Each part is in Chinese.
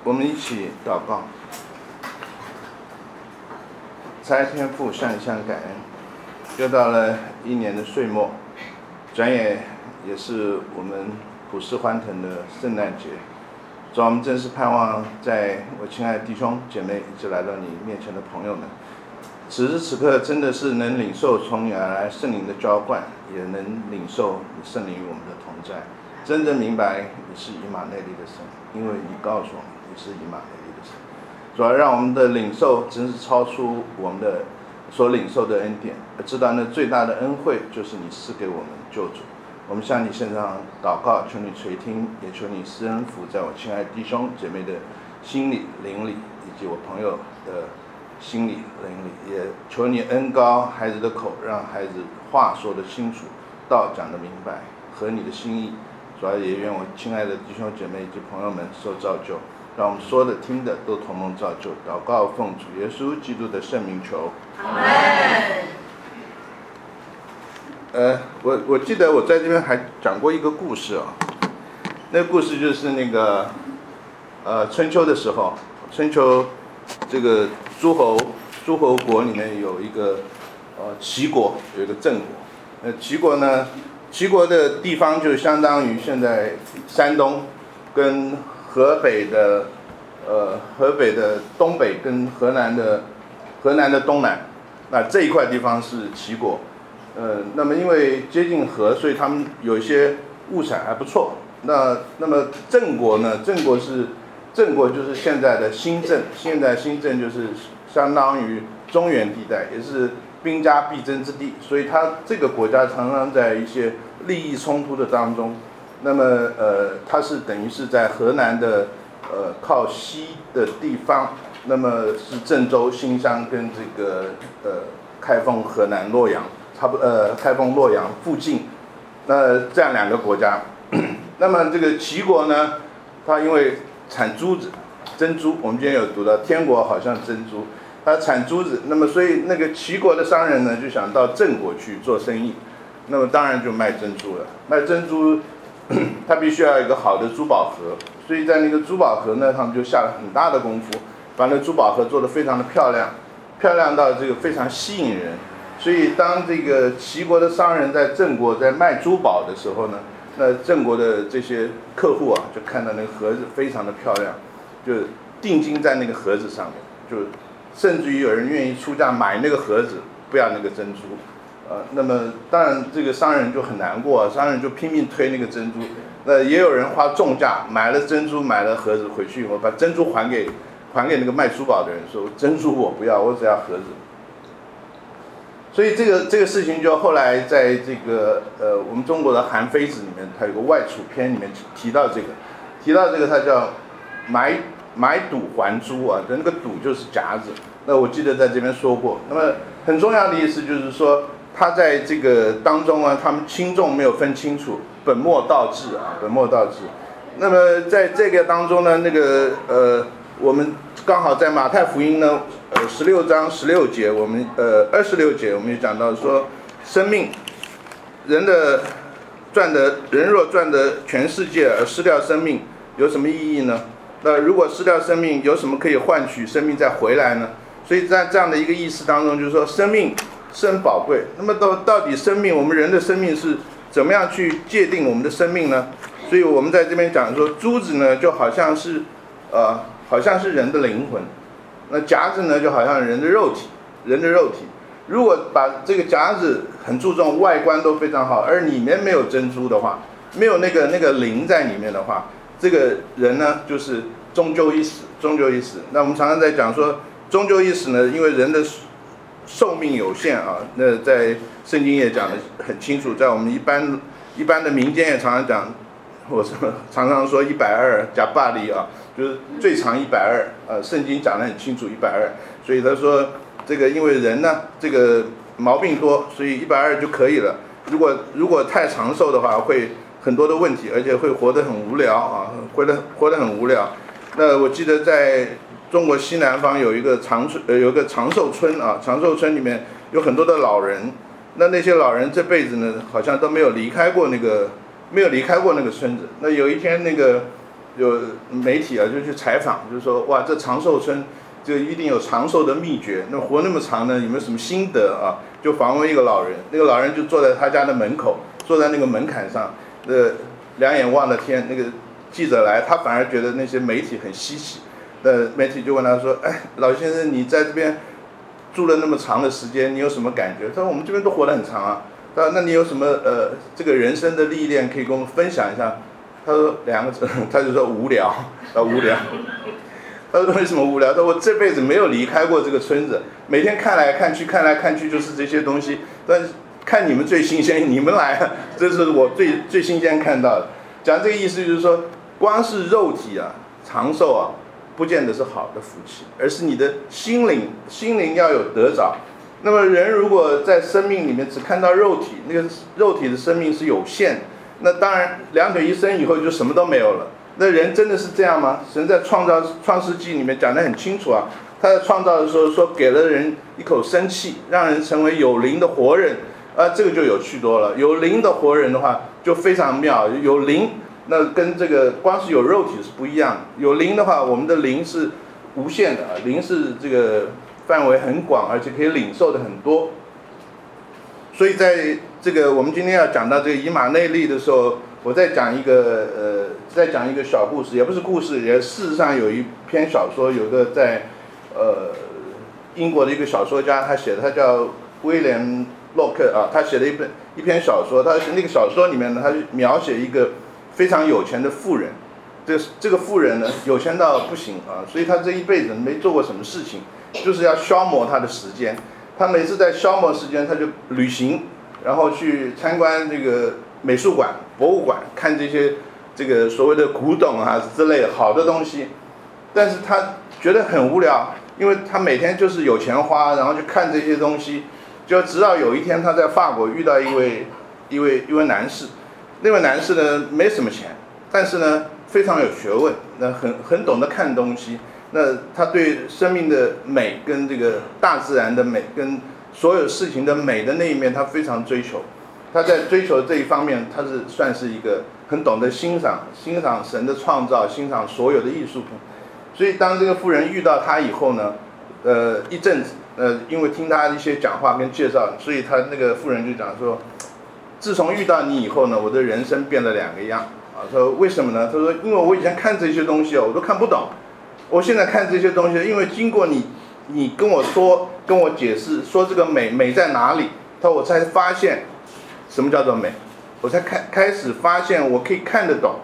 我们一起祷告。慈爱天父，向你感恩，又到了一年的岁末，转眼也是我们普世欢腾的圣诞节。主，我们真是盼望在我亲爱的弟兄姐妹以及来到你面前的朋友们，此时此刻真的是能领受从你而来圣灵的浇灌，也能领受你圣灵与我们的同在，真正明白你是以马内利的神，因为你告诉我们你是以马内利的神。主要让我们的领受真是超出我们的所领受的恩典，而知道那最大的恩惠就是你赐给我们救主。我们向你献上祷告，求你垂听，也求你施恩福在我亲爱的弟兄姐妹的心里灵里，以及我朋友的心里灵里，也求你恩膏孩子的口，让孩子话说得清楚，道讲得明白，合你的心意。主要也愿我亲爱的弟兄姐妹以及朋友们受造就，让我们说的听的都同蒙造就。祷告奉主耶稣基督的圣名求， 阿门。 我记得我在这边还讲过一个故事啊，那个故事就是那个春秋的时候，春秋这个诸侯国里面有一个齐国，有一个郑国。齐国呢，齐国的地方就相当于现在山东跟河北的东北跟河南的东南，那这一块地方是齐国。那么因为接近河，所以他们有一些物产还不错。那么郑国呢？郑国就是现在的新郑，现在新郑就是相当于中原地带，也是兵家必争之地，所以它这个国家常常在一些利益冲突的当中。那么它是等于是在河南的靠西的地方，那么是郑州、新乡跟这个开封、河南、洛阳。开封、洛阳附近，那这样两个国家。那么这个齐国呢，它因为产珠子、珍珠，我们今天有读到天国好像珍珠，它产珠子，那么所以那个齐国的商人呢就想到郑国去做生意，那么当然就卖珍珠了。卖珍珠，它必须要有一个好的珠宝盒，所以在那个珠宝盒呢，他们就下了很大的功夫，把那珠宝盒做得非常的漂亮，漂亮到这个非常吸引人。所以当这个齐国的商人在郑国在卖珠宝的时候呢，那郑国的这些客户啊，就看到那个盒子非常的漂亮，就定睛在那个盒子上面，就甚至于有人愿意出价买那个盒子，不要那个珍珠。那么当然这个商人就很难过，商人就拼命推那个珍珠。那也有人花重价买了珍珠，买了盒子，回去以后把珍珠还给那个卖珠宝的人，说珍珠我不要，我只要盒子。所以这个事情就后来在这个我们中国的《韩非子》里面，它有个外储篇里面提到这个它叫买赌还珠啊，那个赌就是夹子。那我记得在这边说过。那么很重要的意思就是说，他在这个当中啊，他们轻重没有分清楚，本末倒置啊，本末倒置。那么在这个当中呢，那个我们刚好在马太福音呢，16章16节，我们26节，我们也讲到说，生命，人若赚得全世界而失掉生命，有什么意义呢？那如果失掉生命，有什么可以换取生命再回来呢？所以在这样的一个意思当中，就是说生命是很宝贵。那么到底生命，我们人的生命是怎么样去界定我们的生命呢？所以我们在这边讲说，珠子呢就好像是人的灵魂，那夹子呢就好像人的肉体。如果把这个夹子很注重外观都非常好，而里面没有珍珠的话，没有那个灵在里面的话，这个人呢就是终究一死。那我们常常在讲说终究一死呢，因为人的寿命有限啊，那在圣经也讲得很清楚，在我们一般的民间也常常讲，我常常说120加巴黎啊，就是最长120，圣经讲得很清楚120，所以他说这个因为人呢这个毛病多，所以120就可以了。如果太长寿的话，会很多的问题，而且会活得很无聊啊，活得很无聊。那我记得在中国西南方有一个长寿村啊，长寿村里面有很多的老人，那些老人这辈子呢，好像都没有离开过那个村子。那有一天那个有媒体啊就去采访，就是说哇，这长寿村就一定有长寿的秘诀，那活那么长呢，有没有什么心得啊？就访问一个老人，那个老人就坐在他家的门口，坐在那个门槛上，两眼望着天。那个记者来，他反而觉得那些媒体很稀奇。媒体就问他说：“哎，老先生，你在这边住了那么长的时间，你有什么感觉？”他说：“我们这边都活得很长啊。”他说：“那你有什么这个人生的历练可以跟我们分享一下？”他说2个字，他就说无聊，无聊。他说为什么无聊？他说我这辈子没有离开过这个村子，每天看来看去，看来看去就是这些东西。但是看你们最新鲜，你们来，这是我最新鲜看到的。讲这个意思就是说，光是肉体啊长寿啊，不见得是好的福气，而是你的心灵要有得着。那么人如果在生命里面只看到肉体，那个肉体的生命是有限的，那当然2腿一伸以后就什么都没有了。那人真的是这样吗？神在创世纪里面讲得很清楚啊，他在创造的时候说给了人一口生气，让人成为有灵的活人。这个就有趣多了。有灵的活人的话就非常妙，有灵那跟这个光是有肉体是不一样的。有灵的话，我们的灵是无限的，灵是这个范围很广，而且可以领受的很多。所以在这个我们今天要讲到这个以马内利的时候，我再讲一个小故事，也不是故事，也事实上有一篇小说，有个在英国的一个小说家他写的，他叫威廉洛克啊，他写了一篇小说，他那个小说里面呢，他描写一个非常有钱的富人，这个富人呢有钱到不行啊，所以他这一辈子没做过什么事情，就是要消磨他的时间。他每次在消磨时间，他就旅行，然后去参观这个美术馆、博物馆，看这个所谓的古董啊之类的好的东西。但是他觉得很无聊，因为他每天就是有钱花，然后去看这些东西。就直到有一天，他在法国遇到一位男士，那位男士呢没什么钱，但是呢非常有学问，那很懂得看东西。那他对生命的美跟这个大自然的美跟所有事情的美的那一面，他非常追求。他在追求这一方面，他是算是一个很懂得欣赏神的创造，欣赏所有的艺术品。所以当这个妇人遇到他以后呢，一阵子，因为听他一些讲话跟介绍，所以他那个妇人就讲说，自从遇到你以后呢，我的人生变了2个样啊。说为什么呢？他说因为我以前看这些东西我都看不懂，我现在看这些东西，因为经过你跟我说，跟我解释，说这个美在哪里，他说我才发现什么叫做美，我才开始发现我可以看得懂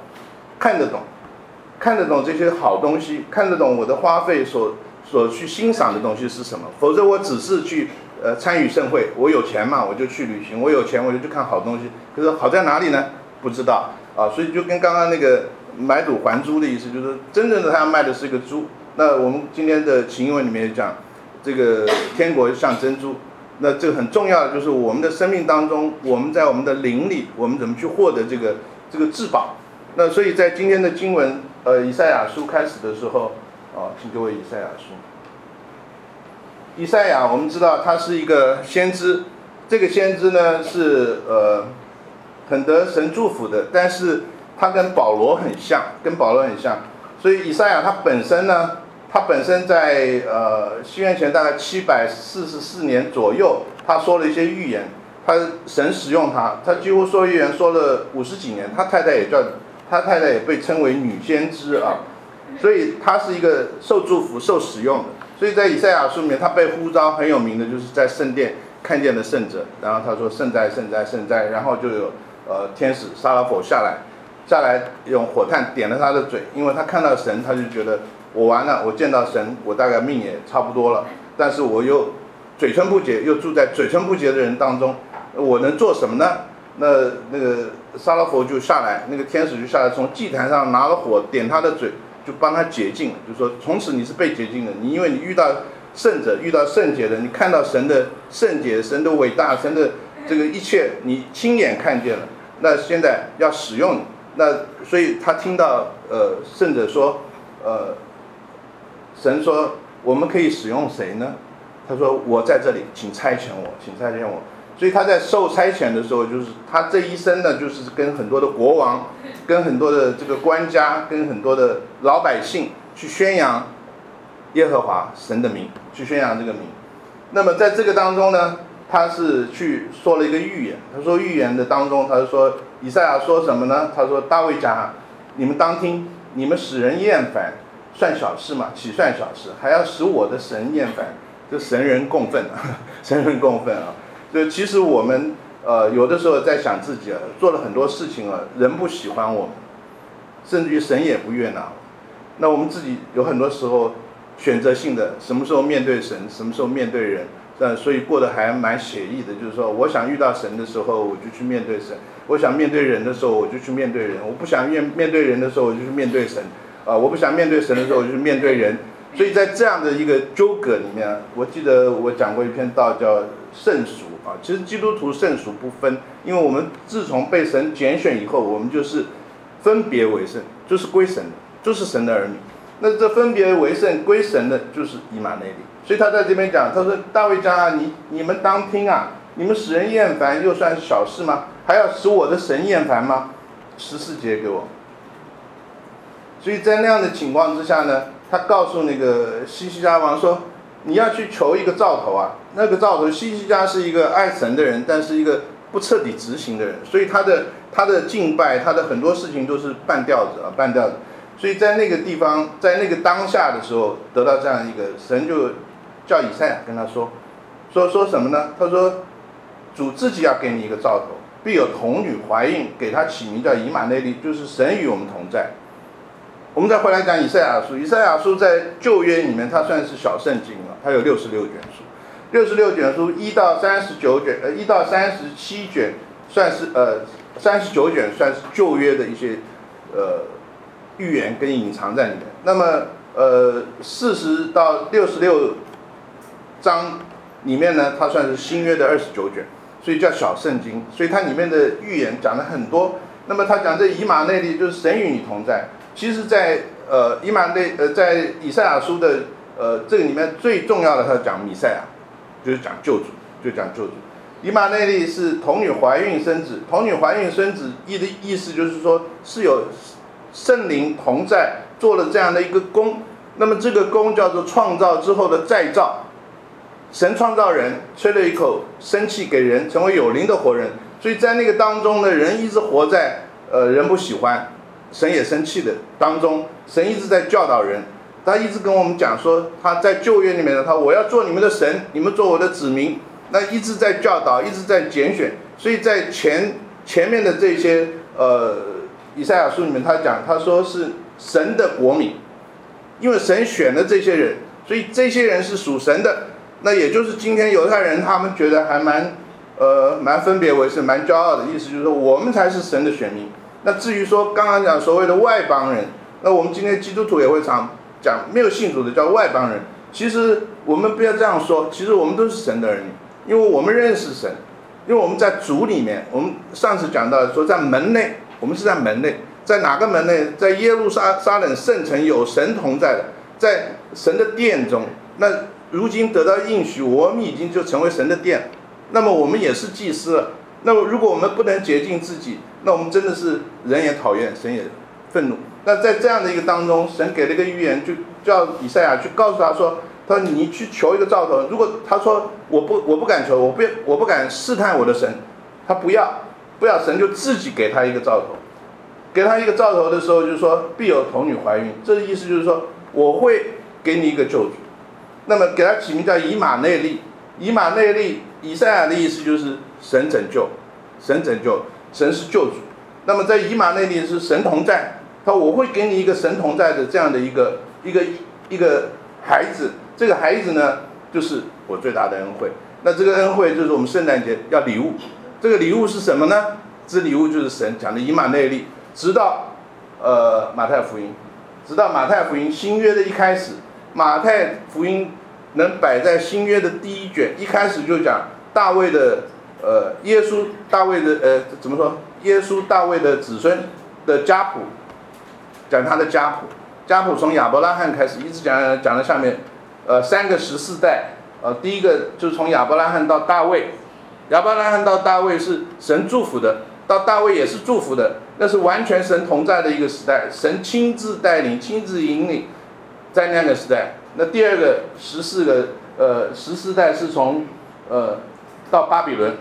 这些好东西，看得懂我的花费所去欣赏的东西是什么。否则我只是去参与盛会，我有钱嘛，我就去旅行，我有钱我就去看好东西，可是好在哪里呢？不知道啊。所以就跟刚刚那个买椟还珠的意思，就是真正的他要卖的是个珠。那我们今天的琴文里面讲，这个天国像珍珠，那这个很重要的就是我们的生命当中，我们在我们的灵里，我们怎么去获得这个至宝。那所以在今天的经文，以赛亚书开始的时候，请各位以赛亚书。以赛亚我们知道他是一个先知，这个先知呢是很得神祝福的，但是他跟保罗很像，所以以赛亚他本身在西元前大概744年左右，他说了一些预言，神使用他几乎说预言说了50几年，他太太也被称为女先知啊，所以他是一个受祝福、受使用的。所以在以赛亚书里面，他被呼召很有名的就是在圣殿看见了圣者，然后他说圣哉圣哉圣哉，然后就有天使撒拉弗下来用火炭点了他的嘴，因为他看到神，他就觉得我完了，我见到神，我大概命也差不多了，但是我又嘴唇不洁，又住在嘴唇不洁的人当中，我能做什么呢？那个撒拉弗就下来，那个天使就下来，从祭坛上拿了火点他的嘴，就帮他洁净了，就说从此你是被洁净的，因为你遇到圣者，遇到圣洁的，你看到神的圣洁，神的伟大，神的这个一切你亲眼看见了，那现在要使用你。那所以他听到圣者说，神说我们可以使用谁呢？他说我在这里，请差遣我。 所以他在受差遣的时候，就是他这一生呢，就是跟很多的国王，跟很多的这个官家，跟很多的老百姓去宣扬耶和华神的名，去宣扬这个名。那么在这个当中呢，他是去说了一个预言。他说预言的当中，他就说以赛亚说什么呢？他说大卫家，你们当听，你们使人厌烦，算小事嘛？岂算小事？还要使我的神厌烦，这神人共愤啊，神人共愤啊！就其实我们有的时候在想自己做了很多事情人不喜欢我们，甚至于神也不悦纳。那我们自己有很多时候选择性的，什么时候面对神，什么时候面对人，所以过得还蛮写意的。就是说，我想遇到神的时候，我就去面对神；我想面对人的时候，我就去面对人；我不想面对人的时候，我就去面对神。我不想面对神的时候，我就去面对人。所以在这样的一个纠葛里面，我记得我讲过一篇道叫圣俗啊。其实基督徒圣俗不分，因为我们自从被神拣选以后，我们就是分别为圣，就是归神的，就是神的儿女。那这分别为圣归神的，就是以马内利。所以他在这边讲，他说大卫家啊，你们当听啊，你们使人厌烦，又算是小事吗？还要使我的神厌烦吗？14节给我。所以在那样的情况之下呢，他告诉那个西西家王说，你要去求一个兆头啊。那个兆头，西西家是一个爱神的人，但是一个不彻底执行的人，所以他的敬拜，他的很多事情都是半吊子。所以在那个地方，在那个当下的时候，得到这样一个神就叫以赛亚跟他说什么呢？他说主自己要给你一个兆头，必有童女怀孕，给他起名叫以马内利，就是神与我们同在。我们再回来讲以赛亚书。以赛亚书在旧约里面，它算是小圣经了，它有66卷书，66卷书1到39卷，1到37卷算是39卷算是旧约的一些预言跟隐藏在里面。那么40到66章里面呢，它算是新约的29卷，所以叫小圣经。所以它里面的预言讲了很多。那么他讲这以马内利就是神与你同在。其实在在以赛亚书的这个里面最重要的，他讲弥赛亚，就是讲救主，以马内利是童女怀孕生子，童女怀孕生子的意思就是说是有圣灵同在，做了这样的一个功。那么这个功叫做创造之后的再造。神创造人，吹了一口生气给人，成为有灵的活人。所以在那个当中呢，人一直活在人不喜欢，神也生气的当中。神一直在教导人，他一直跟我们讲说，他在旧约里面呢，我要做你们的神，你们做我的子民。那一直在教导，一直在拣选。所以在前面的这些以赛亚书里面，他说是神的国民，因为神选了这些人，所以这些人是属神的。那也就是今天犹太人他们觉得还蛮分别为圣，蛮骄傲的，意思就是说我们才是神的选民。那至于说刚刚讲所谓的外邦人，那我们今天基督徒也会常讲没有信主的叫外邦人。其实我们不要这样说，其实我们都是神的儿女，因为我们认识神，因为我们在主里面。我们上次讲到说在门内，我们是在门内，在哪个门内？在耶路撒冷圣城有神同在的，在神的殿中。那如今得到应许，我们已经就成为神的殿，那么我们也是祭司了。那么如果我们不能洁净自己，那我们真的是人也讨厌，神也愤怒。那在这样的一个当中，神给了一个预言，就叫以赛亚去告诉他说你去求一个兆头。如果他说我不敢求，我不敢试探我的神，他不要，神就自己给他一个兆头。给他一个兆头的时候，就是说必有童女怀孕，这个意思就是说我会给你一个救主。那么给他起名叫以马内利。以马内利，以赛亚的意思就是神拯救，神是救主。那么在以马内利是神同在，他说我会给你一个神同在的这样的一个孩子。这个孩子呢，就是我最大的恩惠。那这个恩惠就是我们圣诞节要礼物。这个礼物是什么呢？这礼物就是神讲的以马内利。直到马太福音新约的一开始，马太福音能摆在新约的第一卷，一开始就讲大卫的耶稣大卫的怎么说？耶稣大卫的子孙的家谱，讲他的家谱从亚伯拉罕开始，一直讲到下面3个14代。第一个就是从亚伯拉罕到大卫， 亚伯拉罕到大卫是神祝福的，到大卫也是祝福的，那是完全神同在的一个时代，神亲自带领、亲自引领，在那样的时代。那第二个14代是从到巴比伦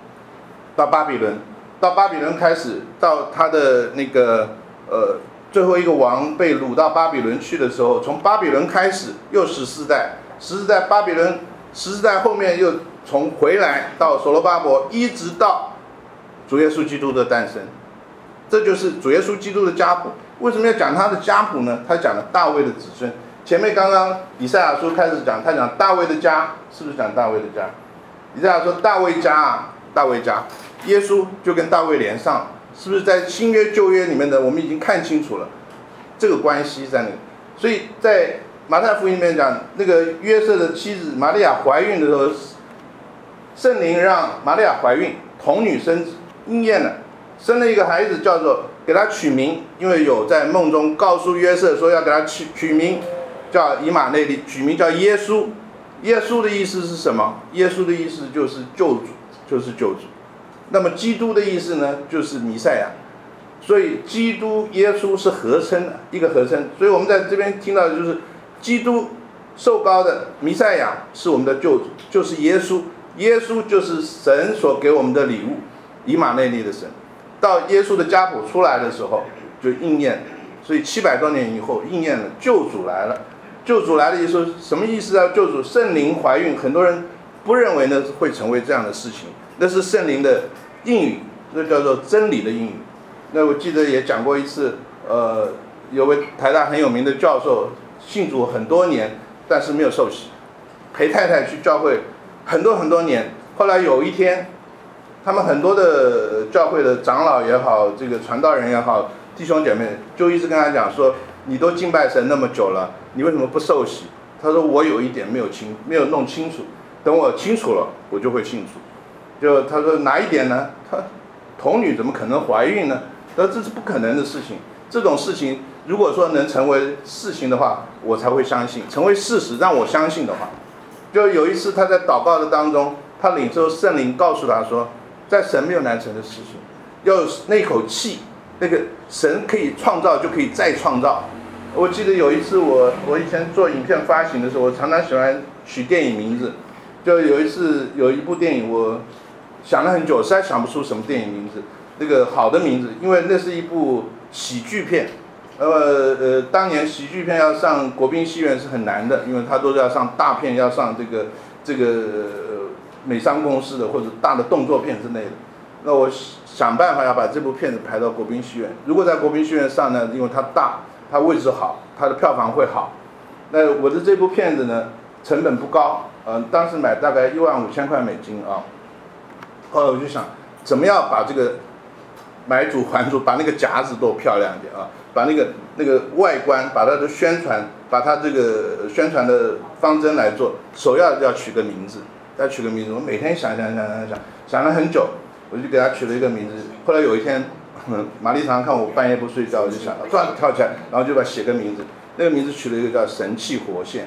开始，到他的那个最后一个王被掳到巴比伦去的时候，从巴比伦开始又14代巴比伦14代后面又从回来到所罗巴伯，一直到主耶稣基督的诞生，这就是主耶稣基督的家谱。为什么要讲他的家谱呢？他讲了大卫的子孙。前面刚刚以赛亚书开始讲，他讲大卫的家，是不是讲大卫的家？以赛亚说大卫家啊，大卫家，耶稣就跟大卫连上，是不是在新约旧约里面的我们已经看清楚了这个关系在那里？所以在马太福音里面讲，那个约瑟的妻子玛利亚怀孕的时候，圣灵让玛利亚怀孕，童女生子，应验了，生了一个孩子，叫做给他取名，因为有在梦中告诉约瑟说要给他取名叫以马内利，取名叫耶稣。耶稣的意思是什么？耶稣的意思就是救主，就是救主。那么基督的意思呢，就是弥赛亚。所以基督耶稣是合称的，一个合称。所以我们在这边听到的就是基督受膏的弥赛亚是我们的救主，就是耶稣。耶稣就是神所给我们的礼物，以马内利的神。到耶稣的家谱出来的时候就应验了，所以700多年以后应验了，救主来了。救主来的意思什么意思啊？救主圣灵怀孕，很多人不认为呢会成为这样的事情，那是圣灵的应允，这叫做真理的应允。那我记得也讲过一次，有位台大很有名的教授，信主很多年，但是没有受洗，陪太太去教会很多年。后来有一天，他们很多的教会的长老也好，这个传道人也好，弟兄姐妹就一直跟他讲说，你都敬拜神那么久了，你为什么不受洗？他说我有一点没有弄清楚，等我清楚了，我就会信主。就他说哪一点呢？他童女怎么可能怀孕呢？他说这是不可能的事情。这种事情如果说能成为事情的话，我才会相信，成为事实让我相信的话。就有一次他在祷告的当中，他领受圣灵告诉他说，在神没有难成的事情，要有那口气，那个神可以创造就可以再创造。我记得有一次我以前做影片发行的时候，我常常喜欢取电影名字。就有一次有一部电影，我想了很久，实在想不出什么电影名字，那个好的名字，因为那是一部喜剧片。当年喜剧片要上国宾戏院是很难的，因为它都是要上大片，要上这个美商公司的或者大的动作片之类的。那我想办法要把这部片子排到国宾戏院。如果在国宾戏院上呢，因为它大，它位置好，它的票房会好。那我的这部片子呢，成本不高，当时买大概15000块美金啊。后来我就想，怎么样把这个买主还主，把那个夹子多漂亮一点啊，把那个外观，把它的宣传，把它这个宣传的方针来做，首要取个名字，再取个名字。我每天想了很久，我就给它取了一个名字。后来有一天，玛丽常常看我半夜不睡觉，我就想到，突然跳起来，然后就写个名字。那个名字取了一个叫神气活现，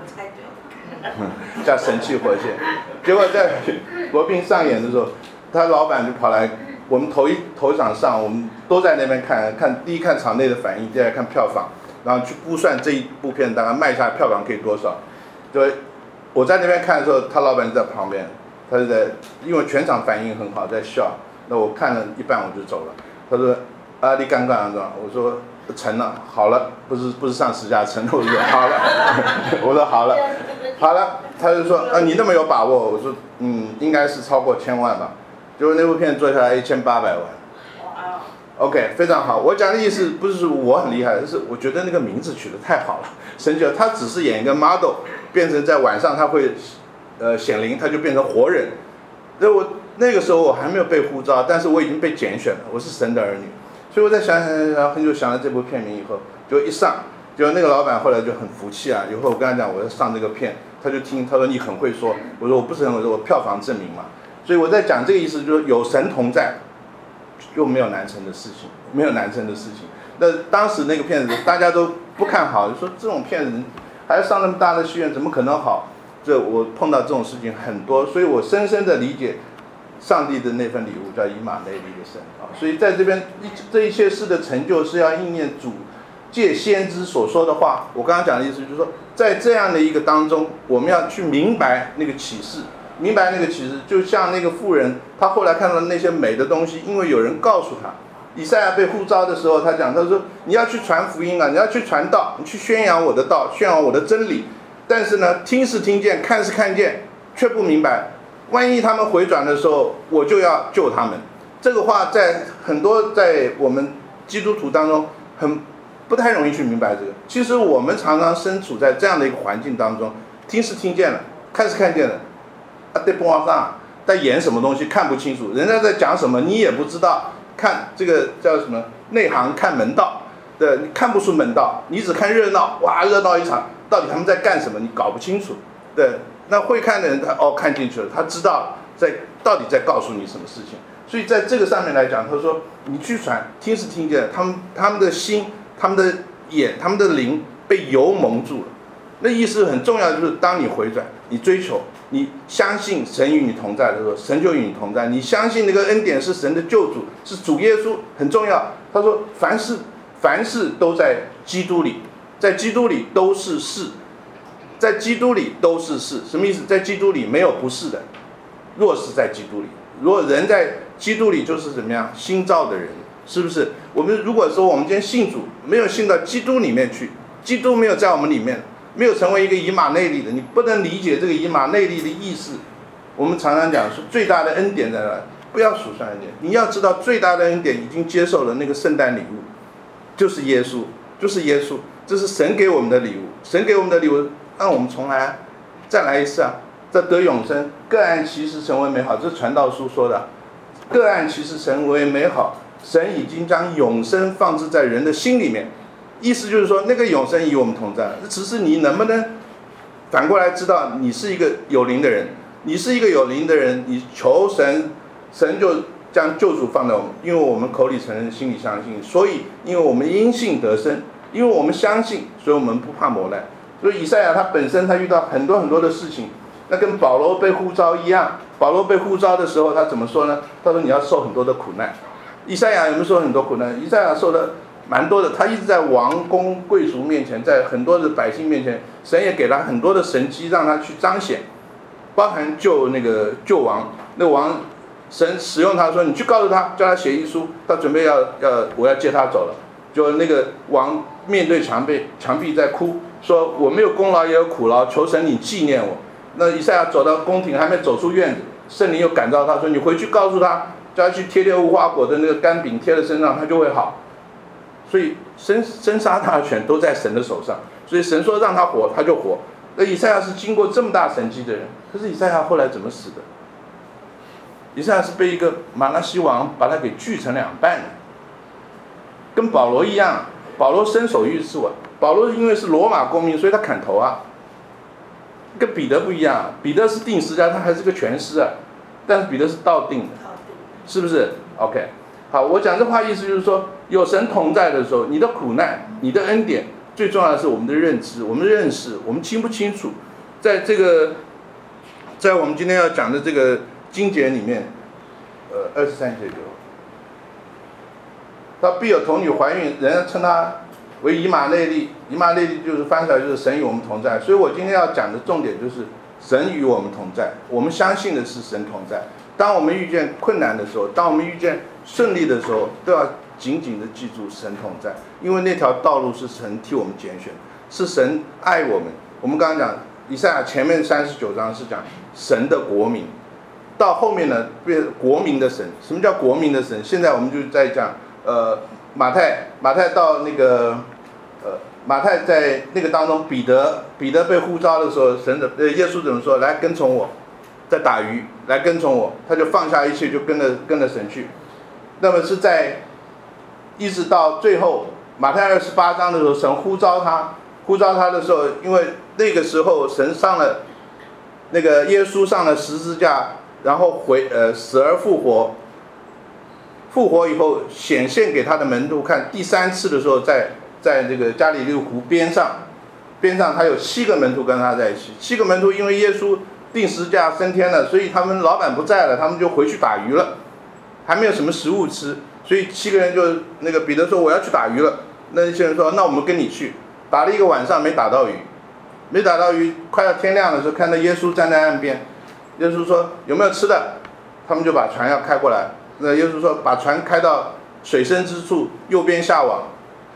叫神气活现。结果在国宾上演的时候，他老板就跑来，我们头一场上，我们都在那边看，第一看场内的反应，第二看票房，然后去估算这一部片大概卖下票房可以多少。就我在那边看的时候，他老板就在旁边，他就在，因为全场反应很好，在笑。那我看了一半我就走了。他说啊，你刚刚是吧？我说成了，好了，不是上10家成了。我说好了，我说好了，他就说啊，你那么有把握？我说应该是超过1000万吧。结果那部片做下来1800万。OK， 非常好。我讲的意思不是我很厉害，是我觉得那个名字取得太好了。神奇，他只是演一个 model， 变成在晚上他会显灵，他就变成活人。那个时候我还没有被呼召，但是我已经被拣选了，我是神的儿女。所以我在想很久，想了这部片名以后，就一上，就那个老板后来就很服气啊。以后我跟他讲我要上这个片，他就听，他说你很会说，我说我不是很会说，我票房证明嘛。所以我在讲这个意思，就是有神同在，又没有难成的事情，那当时那个片子大家都不看好，就说这种片子还要上那么大的戏院，怎么可能好？这我碰到这种事情很多，所以我深深的理解上帝的那份礼物，叫以马内利的神啊。所以在这边这一切事的成就是要应验主借先知所说的话。我刚刚讲的意思就是说，在这样的一个当中，我们要去明白那个启示，明白那个启示，就像那个妇人，她后来看到那些美的东西，因为有人告诉她。以赛亚被呼召的时候，他说你要去传福音啊，你要去传道，你去宣扬我的道，宣扬我的真理。但是呢，听是听见，看是看见，却不明白。万一他们回转的时候，我就要救他们。这个话在很多在我们基督徒当中不太容易去明白这个。其实我们常常身处在这样的一个环境当中，听是听见了，看是看见了，对不上在演什么东西看不清楚，人家在讲什么你也不知道。看这个叫什么内行看门道，对，你看不出门道，你只看热闹，哇，热闹一场，到底他们在干什么你搞不清楚。对，那会看的人他看进去了，他知道到底在告诉你什么事情。所以在这个上面来讲，他说你去传，听是听见，他们的心、他们的眼、他们的灵被油蒙住了。那意思很重要，就是当你回转，你追求，你相信神与你同在的时候，神就与你同在。你相信那个恩典是神的救主，是主耶稣，很重要。他说凡事都在基督里，在基督里都是是，在基督里都是是。什么意思？在基督里没有不是的。若是在基督里，如果人在基督里，就是怎么样？新造的人，是不是？我们如果说我们今天信主，没有信到基督里面去，基督没有在我们里面，没有成为一个以马内利的，你不能理解这个以马内利的意思。我们常常讲说最大的恩典在哪？不要数算恩典，你要知道最大的恩典已经接受了那个圣诞礼物，就是耶稣，就是耶稣，这是神给我们的礼物。神给我们的礼物，让我们重来，再来一次啊！这得永生，各按其实成为美好，这是传道书说的，各按其实成为美好。神已经将永生放置在人的心里面。意思就是说，那个永生与我们同在，只是你能不能反过来知道你是一个有灵的人，你是一个有灵的人，你求神，神就将救主放在我们，因为我们口里承认，心里相信，所以因为我们因信得生，因为我们相信，所以我们不怕磨难。所以以赛亚他本身他遇到很多很多的事情，那跟保罗被呼召一样。保罗被呼召的时候，他怎么说呢？他说你要受很多的苦难。以赛亚有没有受很多苦难？以赛亚受的蛮多的，他一直在王公贵族面前，在很多的百姓面前，神也给他很多的神迹让他去彰显，包含救王，那个王神使用他说你去告诉他，叫他写遗书，他准备我要接他走了。就那个王面对墙壁在哭，说我没有功劳也有苦劳，求神你纪念我。那以赛亚走到宫廷，还没走出院子，圣灵又感召他说你回去告诉他，叫他去贴无花果的那个干饼贴在身上，他就会好。所以生杀大权都在神的手上，所以神说让他活他就活。那以赛亚是经过这么大神迹的人，可是以赛亚后来怎么死的？以赛亚是被一个马拉西王把他给锯成两半的，跟保罗一样。保罗身首异处啊，保罗因为是罗马公民，所以他砍头啊。跟彼得不一样，彼得是定十字架，他还是个全尸啊，但是彼得是倒定的，是不是 ？OK， 好，我讲这话意思就是说，有神同在的时候，你的苦难、你的恩典，最重要的是我们的认知、我们的认识，我们清不清楚？在我们今天要讲的这个经节里面，23节就，他必有童女怀孕，人家称他为以马内利，以马内利就是翻出来就是神与我们同在。所以我今天要讲的重点就是神与我们同在，我们相信的是神同在。当我们遇见困难的时候，当我们遇见顺利的时候，都要紧紧的记住神同在，因为那条道路是神替我们拣选，是神爱我们。我们刚刚讲以赛亚前面39章是讲神的国民，到后面呢变国民的神。什么叫国民的神？现在我们就在讲马太到那个马太在那个当中，彼得被呼召的时候，耶稣怎么说？来跟从我，在打鱼，来跟从我，他就放下一切，就跟着神去。那么是在一直到最后马太28章的时候，神呼召他的时候，因为那个时候神上了那个耶稣上了十字架，然后死而复活。复活以后显现给他的门徒看，第3次的时候在这个加利利湖边上他有7个门徒跟他在一起。7个门徒因为耶稣钉十字架升天了，所以他们老板不在了，他们就回去打鱼了，还没有什么食物吃，所以7个人就那个彼得说我要去打鱼了，那些人说那我们跟你去，打了一个晚上没打到鱼，快要天亮的时候看到耶稣站在岸边，耶稣说有没有吃的，他们就把船要开过来，那耶稣说把船开到水深之处，右边下网，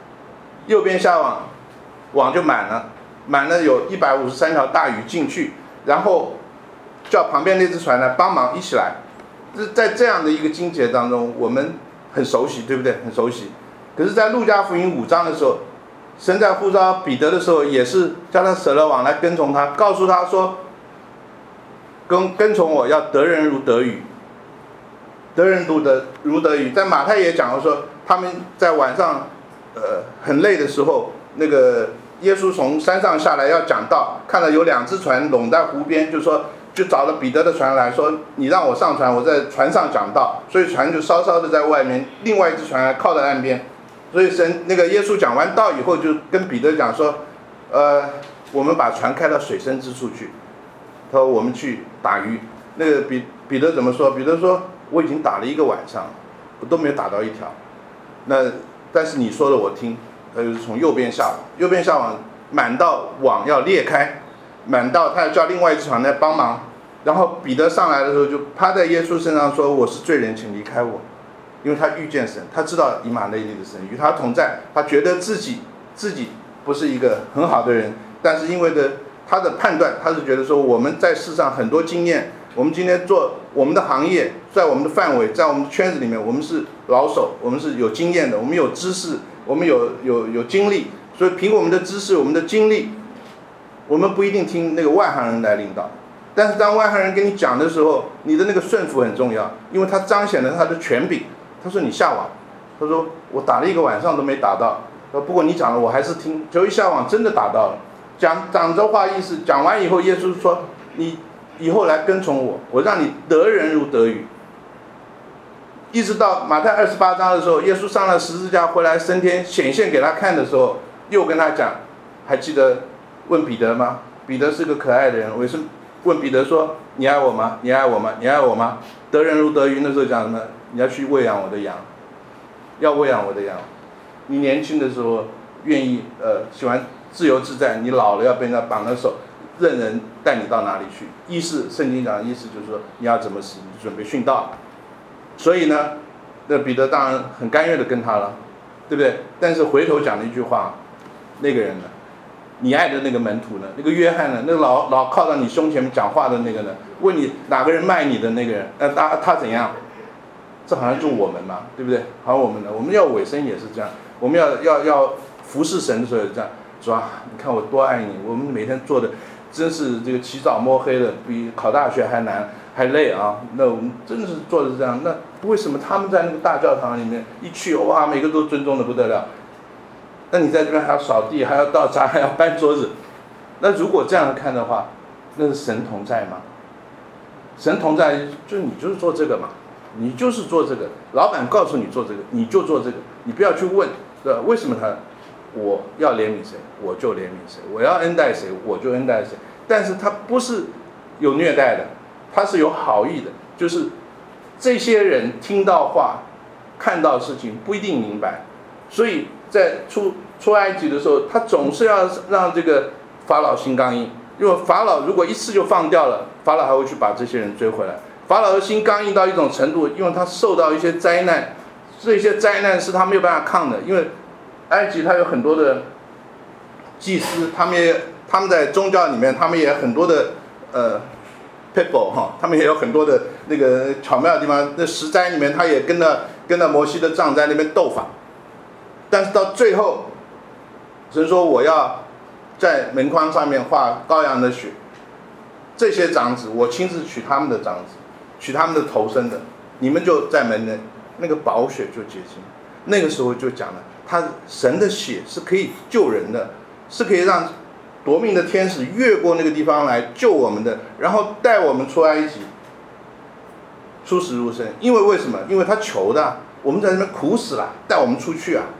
网就满了有153条大鱼进去，然后叫旁边那只船来帮忙一起来。在这样的一个经节当中，我们很熟悉，对不对？很熟悉。可是，在路加福音5章的时候，神在呼召彼得的时候，也是叫他舍了网来跟从他，告诉他说，跟从我要得人如得鱼，得人如得鱼。在马太也讲了说，他们在晚上很累的时候，那个耶稣从山上下来要讲道，看到有2只船拢在湖边，就找了彼得的船来说，你让我上船，我在船上讲道，所以船就稍稍的在外面，另外一只船还靠在岸边。所以那个耶稣讲完道以后，就跟彼得讲说，我们把船开到水深之处去，他说我们去打鱼。那个彼得怎么说？彼得说我已经打了1个晚上，我都没有打到一条。但是你说的我听，他就是从右边下网，满到网要裂开，满到他要叫另外一只船来帮忙。然后彼得上来的时候就趴在耶稣身上说，我是罪人，请离开我。因为他遇见神，他知道以马内利的神与他同在，他觉得自己不是一个很好的人，但是因为他的判断，他是觉得说我们在世上很多经验，我们今天做我们的行业，在我们的范围，在我们的圈子里面，我们是老手，我们是有经验的，我们有知识，我们有经历，所以凭我们的知识，我们的经历，我们不一定听那个外行人来领导。但是当外行人跟你讲的时候，你的那个顺服很重要，因为他彰显了他的权柄。他说你下网，他说我打了1个晚上都没打到，不过你讲了我还是听，结果一下网真的打到了。讲这话意思，讲完以后，耶稣说你以后来跟从我，我让你得人如得鱼。一直到马太28章的时候，耶稣上了十字架回来升天显现给他看的时候，又跟他讲，还记得问彼得吗？彼得是个可爱的人，我也是问彼得说你爱我吗？你爱我吗？你爱我吗？得人如得鱼。那时候讲什么？你要去喂养我的羊，要喂养我的羊。你年轻的时候愿意喜欢自由自在，你老了要被人家绑了手，任人带你到哪里去。圣经讲的意思就是说你要怎么死，你准备殉道。所以呢，那彼得当然很甘愿的跟他了，对不对？但是回头讲了一句话，那个人呢，你爱的那个门徒呢，那个约翰呢，那个老靠到你胸前讲话的那个呢，问你哪个人卖你的那个人，他怎样？这好像就我们嘛，对不对？好像我们的，我们要委身也是这样，我们要服侍神的时候也是这样，主啊，你看我多爱你，我们每天做的真是这个起早摸黑的，比考大学还难还累啊。那我们真的是做的是这样，那为什么他们在那个大教堂里面一去，哇，每个都尊重的不得了？那你在这边还要扫地，还要倒茶，还要搬桌子，那如果这样看的话，那是神同在吗？神同在就是你就是做这个嘛。你就是做这个，老板告诉你做这个，你就做这个，你不要去问，对吧？为什么我要怜悯谁，我就怜悯谁；我要恩待谁，我就恩待谁。但是他不是有虐待的，他是有好意的，就是这些人听到话、看到事情不一定明白，所以在出埃及的时候，他总是要让这个法老心刚硬，因为法老如果一次就放掉了，法老还会去把这些人追回来。法老的心刚硬到一种程度，因为他受到一些灾难，这些灾难是他没有办法抗的。因为埃及他有很多的祭司，他们在宗教里面，他们也有很多的people 哈，他们也有很多的那个巧妙的地方。那10灾里面，他也跟着摩西的杖在那边斗法，但是到最后，神说我要在门框上面画羔羊的血，这些长子我亲自取他们的长子。取他们的头生的，你们就在门内，那个宝血就结晶。那个时候就讲了，神的血是可以救人的，是可以让夺命的天使越过那个地方来救我们的，然后带我们出埃及，出死入生。因为什么？因为他求的，我们在那边苦死了，带我们出去啊，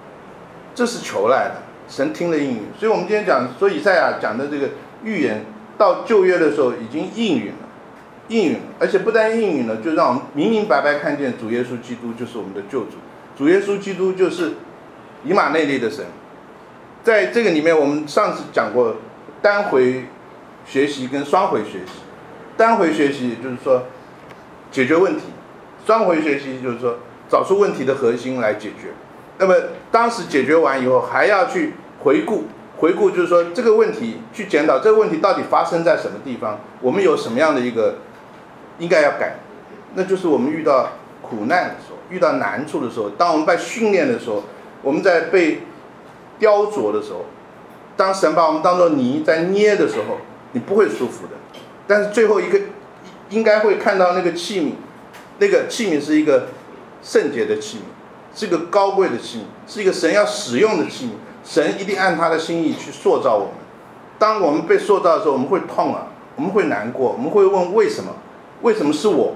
这是求来的。神听了应允，所以我们今天讲说以赛亚讲的这个预言， 到旧约的时候已经应允了，而且不但应允了，就让我们明明白白看见主耶稣基督就是我们的救主，主耶稣基督就是以马内利的神。在这个里面，我们上次讲过单回学习跟双回学习。单回学习就是说解决问题，双回学习就是说找出问题的核心来解决。那么当时解决完以后，还要去回顾就是说这个问题去检讨这个问题到底发生在什么地方，我们有什么样的一个应该要改。那就是我们遇到苦难的时候，遇到难处的时候，当我们被训练的时候，我们在被雕琢的时候，当神把我们当作泥在捏的时候，你不会舒服的。但是最后一个应该会看到那个器皿，那个器皿是一个圣洁的器皿，是一个高贵的器皿，是一个神要使用的器皿。神一定按他的心意去塑造我们。当我们被塑造的时候，我们会痛啊，我们会难过，我们会问为什么？为什么是我？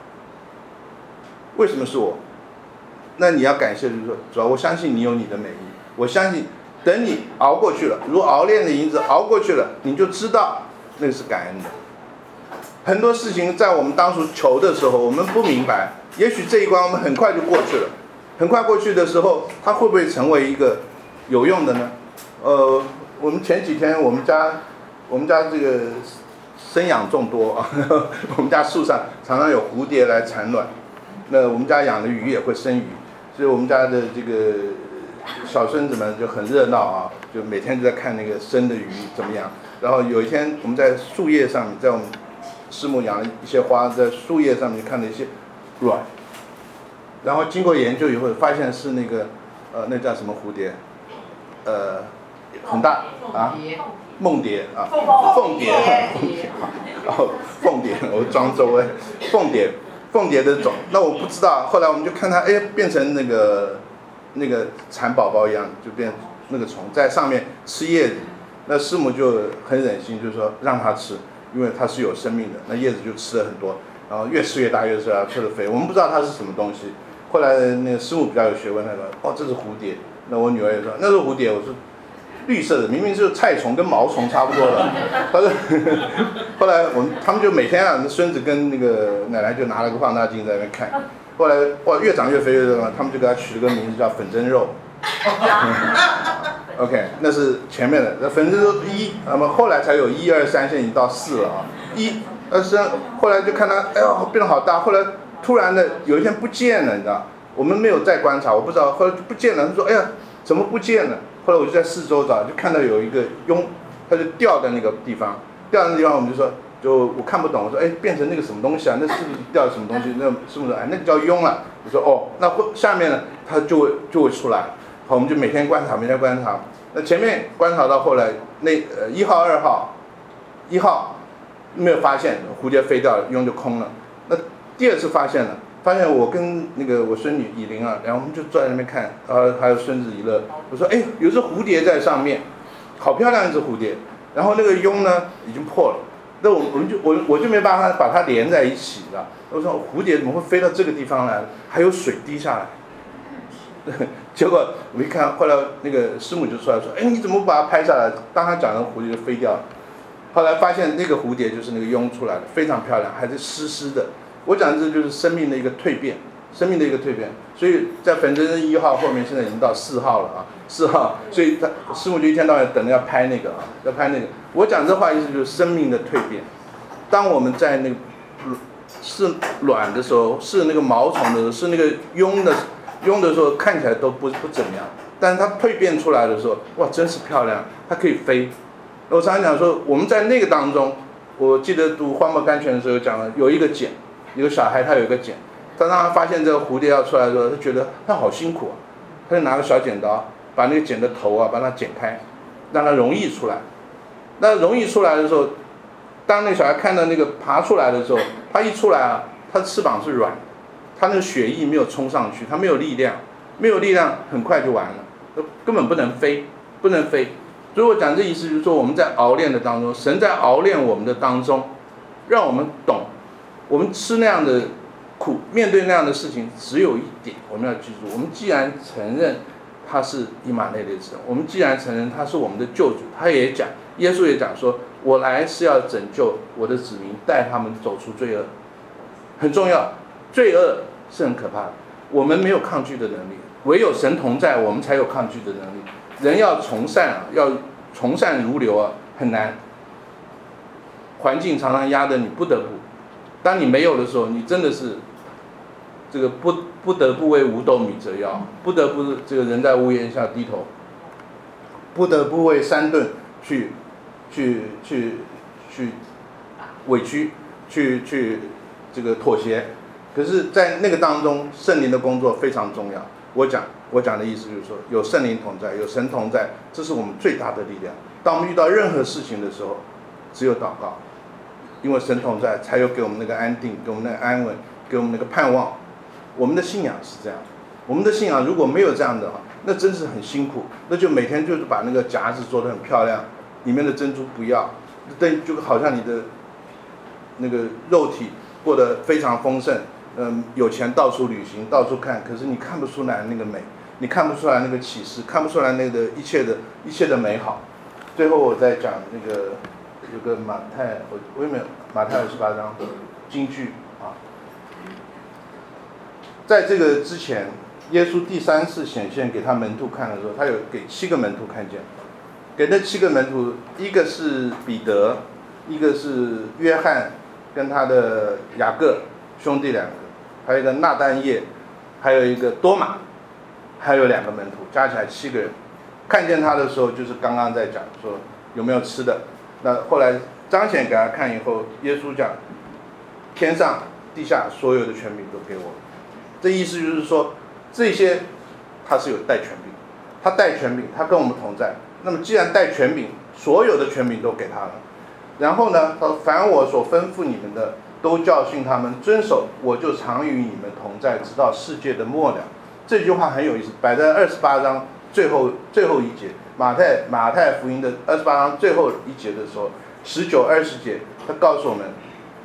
为什么是我？那你要感谢，就是说，主要我相信你有你的美意，我相信等你熬过去了，如熬炼的银子熬过去了，你就知道那个是感恩的。很多事情在我们当初求的时候，我们不明白，也许这一关我们很快就过去了，很快过去的时候，它会不会成为一个有用的呢？我们前几天我们家这个生养众多啊，我们家树上常常有蝴蝶来产卵，那我们家养的鱼也会生鱼，所以我们家的这个小孙子们就很热闹啊，就每天都在看那个生的鱼怎么样。然后有一天我们在树叶上面，在我们师母养了一些花，在树叶上面看了一些卵，然后经过研究以后发现是那个那叫什么蝴蝶，很大啊，梦蝶啊，凤蝶，然后凤蝶，我庄周哎，凤蝶的种，那我不知道，后来我们就看它，哎，变成那个蚕宝宝一样，就变那个虫在上面吃叶子，那师母就很忍心，就是说让它吃，因为它是有生命的，那叶子就吃了很多，然后越吃越大，越吃越大，吃得肥。我们不知道它是什么东西，后来那个师母比较有学问，他说哦这是蝴蝶，那我女儿也说那是蝴蝶，我说绿色的，明明就是菜虫跟毛虫差不多了。他说后来他们就每天啊，孙子跟那个奶奶就拿了个放大镜在那边看，后来哇越长越肥越长，他们就给他取了个名字叫粉蒸肉。OK， 那是前面的，那粉蒸肉1，那么后来才有1、2、3，现在已经到4了啊。后来就看他，哎呦变得好大，后来突然的有一天不见了，你知道，我们没有再观察，我不知道，后来就不见了。他说，哎呀，怎么不见了？后来我就在四周找，就看到有一个蛹，它就掉在那个地方，我们就说，我看不懂，我说，哎，变成那个什么东西啊？那是不是掉什么东西？那师傅说，哎，那个叫蛹啊。我说，哦，那下面呢，它就会出来。好，我们就每天观察，那前面观察到后来，那1号、2号没有发现蝴蝶飞掉了，蛹就空了。那第二次发现我跟那个我孙女以琳啊，然后我们就坐在那边看，还有孙子以乐，我说，哎，有只蝴蝶在上面，好漂亮一只蝴蝶，然后那个蛹呢已经破了，那我就没办法把它连在一起了。我说蝴蝶怎么会飞到这个地方来？还有水滴下来。结果我一看，后来那个师母就出来说，哎，你怎么把它拍下来？当他讲的蝴蝶就飞掉了。后来发现那个蝴蝶就是那个蛹出来的，非常漂亮，还是湿湿的。我讲的这就是生命的一个蜕变，所以在粉蒸1号后面现在已经到4号了啊，4号，所以师母就一天到晚等着要拍那个啊，要拍那个。我讲这话意思就是生命的蜕变。当我们在那个是卵的时候，是那个毛虫的时候，是那个蛹的时候，看起来都不怎么样，但是它蜕变出来的时候，哇，真是漂亮，它可以飞。我常常讲说，我们在那个当中，我记得读《荒漠甘泉》的时候讲了，有一个茧，有个小孩他有一个茧，当他发现这个蝴蝶要出来的时候，他觉得他好辛苦啊，他就拿个小剪刀把那个茧的头啊把它剪开，让它容易出来。那容易出来的时候，当那个小孩看到那个爬出来的时候，他一出来啊，他的翅膀是软的，他那个血液没有冲上去，他没有力量，很快就完了，根本不能飞。所以我讲这意思就是说，我们在熬炼的当中，神在熬炼我们的当中，让我们懂，我们吃那样的苦，面对那样的事情，只有一点我们要记住，我们既然承认他是以马内利之神。我们既然承认他是我们的救主，他也讲，耶稣也讲说，我来是要拯救我的子民，带他们走出罪恶。很重要，罪恶是很可怕的，我们没有抗拒的能力，唯有神同在，我们才有抗拒的能力。人要从善啊，要从善如流啊，很难。环境常常压得你不得不，当你没有的时候，你真的是这个不得不为五斗米折腰，不得不这个人在屋檐下低头，不得不为3顿去委屈，去这个妥协。可是，在那个当中，圣灵的工作非常重要。我讲的意思就是说，有圣灵同在，有神同在，这是我们最大的力量。当我们遇到任何事情的时候，只有祷告，因为神同在，才有给我们那个安定，给我们那个安稳，给我们那个盼望。我们的信仰是这样，我们的信仰如果没有这样的话，那真是很辛苦。那就每天就是把那个夹子做得很漂亮，里面的珍珠不要，就好像你的那个肉体过得非常丰盛，有钱到处旅行，到处看，可是你看不出来那个美，你看不出来那个启示，看不出来那个一切的美好。最后我再讲那个有个马太28章金句啊，在这个之前，耶稣第3次显现给他门徒看的时候，他有给7个门徒看见，给那7个门徒，一个是彼得，一个是约翰跟他的雅各兄弟2个，还有一个纳但业，还有一个多马，还有2个门徒，加起来7个人。看见他的时候，就是刚刚在讲说有没有吃的。那后来彰显给他看以后，耶稣讲，天上地下所有的权柄都给我。这意思就是说，这些他是有带权柄，他带权柄，他跟我们同在。那么既然带权柄，所有的权柄都给他了。然后呢，他说：“凡我所吩咐你们的，都教训他们遵守，我就常与你们同在，直到世界的末了。”这句话很有意思，摆在28章最后一节，马太福音的28章最后一节的时候，19、20节，他告诉我们，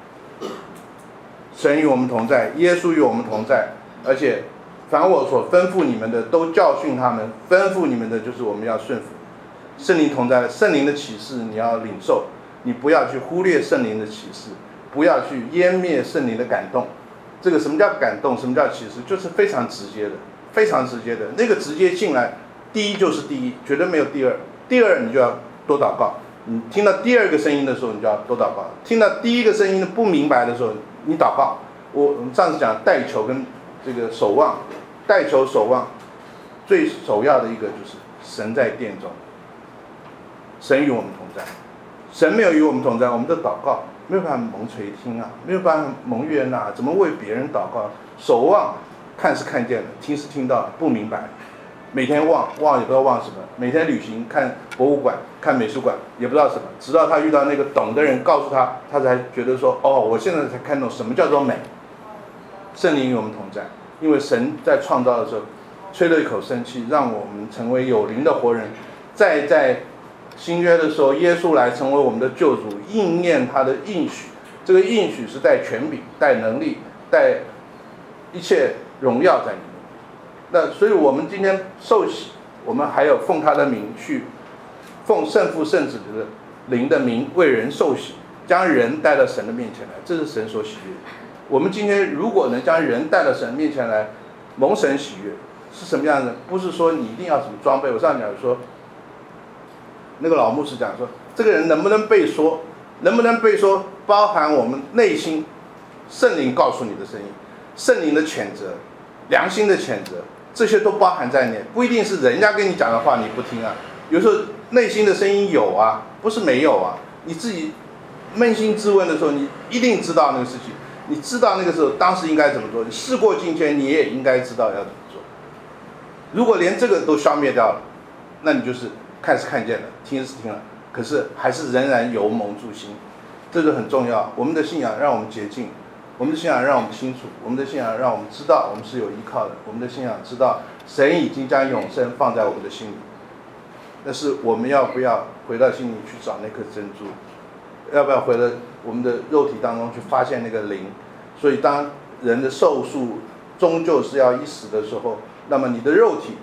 神与我们同在，耶稣与我们同在，而且凡我所吩咐你们的，都教训他们。吩咐你们的，就是我们要顺服。圣灵同在，圣灵的启示你要领受，你不要去忽略圣灵的启示，不要去湮灭圣灵的感动。这个什么叫感动？什么叫启示？就是非常直接的，非常直接的。那个直接进来，第一就是第一，绝对没有第二。第二你就要多祷告。你听到第2个声音的时候，你就要多祷告。听到第1个声音不明白的时候，你祷告。我们上次讲代求跟这个守望，代求守望，最首要的一个就是神在殿中，神与我们同在。神没有与我们同在，我们的祷告没有办法蒙垂听啊，没有办法蒙悦纳，怎么为别人祷告？守望看是看见了，听是听到了，不明白。每天望也不知道望什么，每天旅行看博物馆看美术馆也不知道什么，直到他遇到那个懂的人告诉他，他才觉得说，哦，我现在才看懂什么叫做美。圣灵与我们同在，因为神在创造的时候吹了一口生气，让我们成为有灵的活人。在新约的时候，耶稣来成为我们的救主，应验他的应许。这个应许是带权柄、带能力、带一切荣耀在里面。那所以我们今天受洗，我们还有奉他的名去奉圣父圣子的灵的名为人受洗，将人带到神的面前来，这是神所喜悦的。我们今天如果能将人带到神面前来，蒙神喜悦，是什么样的？不是说你一定要什么装备。我上讲说，那个老牧师讲说，这个人能不能背说，能不能背说，包含我们内心圣灵告诉你的声音，圣灵的谴责，良心的谴责，这些都包含在内。不一定是人家跟你讲的话你不听啊，有时候内心的声音有啊，不是没有啊。你自己扪心自问的时候，你一定知道那个事情。你知道那个时候当时应该怎么做，你事过境迁，你也应该知道要怎么做。如果连这个都消灭掉了，那你就是看是看见了，听是听了，可是还是仍然有蒙住心，这个很重要。我们的信仰让我们洁净，我们的信仰让我们清楚，我们的信仰让我们知道我们是有依靠的，我们的信仰知道神已经将永生放在我们的心里。但是我们要不要回到心里去找那颗珍珠？要不要回到我们的肉体当中去发现那个灵？所以当人的寿数终究是要一死的时候，那么你的肉体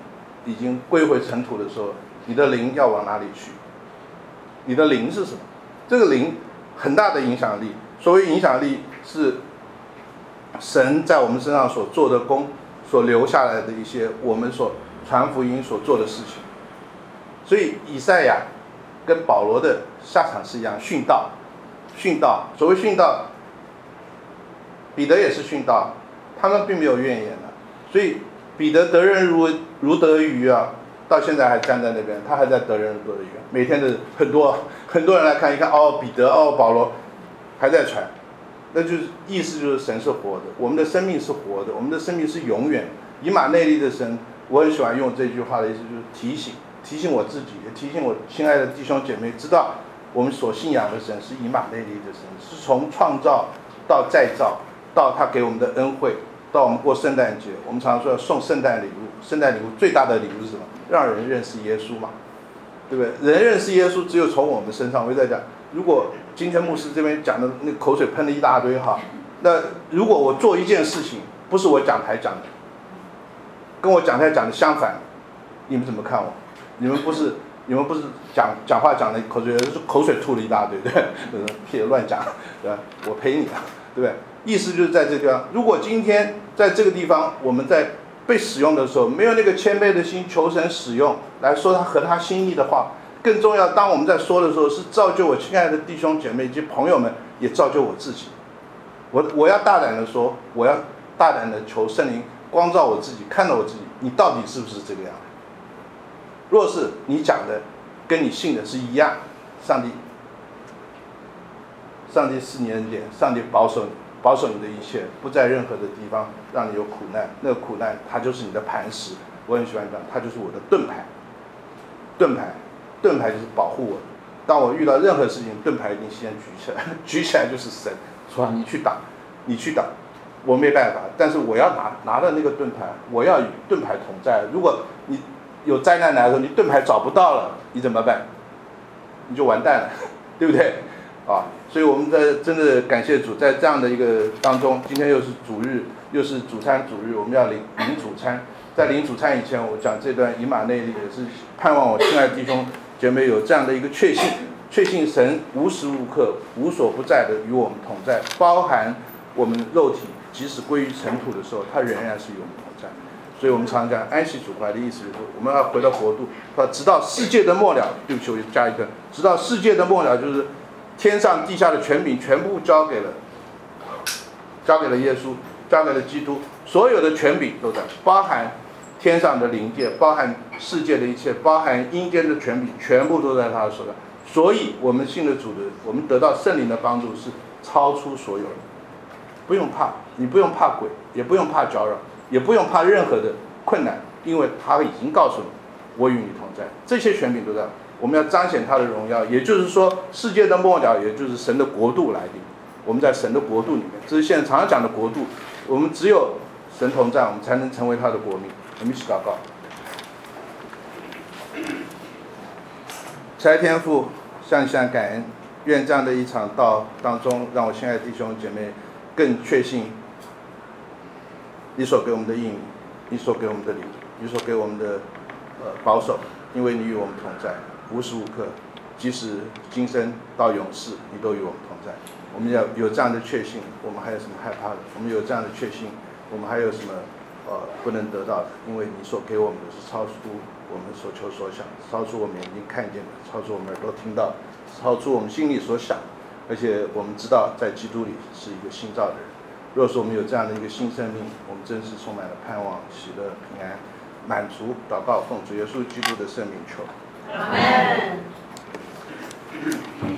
已经归回尘土的时候，你的灵要往哪里去？你的灵是什么？这个灵很大的影响力。所谓影响力，是神在我们身上所做的功，所留下来的一些我们所传福音所做的事情。所以以赛亚跟保罗的下场是一样，殉道。所谓殉道，彼得也是殉道，他们并没有怨言的。所以彼得得人如得鱼啊，到现在还站在那边，他还在得人如得鱼。每天的很多人来看一看，哦，彼得，哦，保罗还在传，那就是意思就是神是活的，我们的生命是活的，我们的生命是永远。以马内利的神，我很喜欢用这句话的意思，就是提醒我自己，也提醒我亲爱的弟兄姐妹，知道我们所信仰的神是以马内利的神，是从创造到再造，到他给我们的恩惠，到我们过圣诞节，我们常说要送圣诞礼物。圣诞礼物最大的礼物是什么？让人认识耶稣嘛，对不对？人认识耶稣只有从我们身上。我在讲，如果今天牧师这边讲的那口水喷了一大堆哈，那如果我做一件事情，不是我讲台讲的，跟我讲台讲的相反，你们怎么看我？你们不是讲话讲的口水，是口水吐了一大堆，对不对？屁乱讲，对吧？我陪你啊，对不对？意思就是在这个地方，如果今天在这个地方我们在被使用的时候，没有那个谦卑的心，求神使用来说他合他心意的话，更重要，当我们在说的时候，是造就我亲爱的弟兄姐妹以及朋友们，也造就我自己。我要大胆的说，我要大胆的求圣灵光照我自己，看到我自己，你到底是不是这个样？若是你讲的跟你信的是一样，上帝是你恩典，上帝保守你的一切，不在任何的地方让你有苦难。那个苦难它就是你的磐石，我很喜欢讲，它就是我的盾牌。盾牌就是保护我的。当我遇到任何事情，盾牌一定先举起来，举起来就是神说你去打，我没办法，但是我要拿了那个盾牌，我要与盾牌同在。如果你有灾难来的时候，你盾牌找不到了，你怎么办？你就完蛋了，对不对？啊，所以我们真的感谢主，在这样的一个当中，今天又是主日，又是主餐主日，我们要领主餐。在领主餐以前，我讲这段以马内利，也是盼望我亲爱的弟兄姐妹有这样的一个确信神无时无刻无所不在的与我们同在，包含我们肉体即使归于尘土的时候，他仍然是与我们同在。所以我们常讲安息主怀的意思就是说，我们要回到国度，说直到世界的末了。对不起，我加一个，直到世界的末了，就是天上地下的权柄全部交给了耶稣，交给了基督，所有的权柄都在，包含天上的灵界，包含世界的一切，包含阴间的权柄，全部都在他的手上。所以我们信了主的，我们得到圣灵的帮助是超出所有的，不用怕，你不用怕鬼，也不用怕搅扰，也不用怕任何的困难，因为他已经告诉你，我与你同在，这些权柄都在。我们要彰显他的荣耀，也就是说世界的末了，也就是神的国度来临。我们在神的国度里面，这是现在常常讲的国度。我们只有神同在，我们才能成为他的国民。我们一起祷告。慈爱天父，向你感恩，愿这样的一场道当中，让我亲爱的弟兄姐妹更确信你所给我们的应允，你所给我们的礼物，你所给我们的保守，因为你与我们同在，无时无刻，即使今生到永世，你都与我们同在。我们要有这样的确信，我们还有什么害怕的？我们有这样的确信，我们还有什么不能得到的？因为你所给我们的是超出我们所求所想，超出我们眼睛看见的，超出我们耳朵听到的，超出我们心里所想。而且我们知道，在基督里是一个新造的人。若是我们有这样的一个新生命，我们真是充满了盼望、喜乐、平安、满足。祷告，奉主耶稣基督的圣名求。阿们。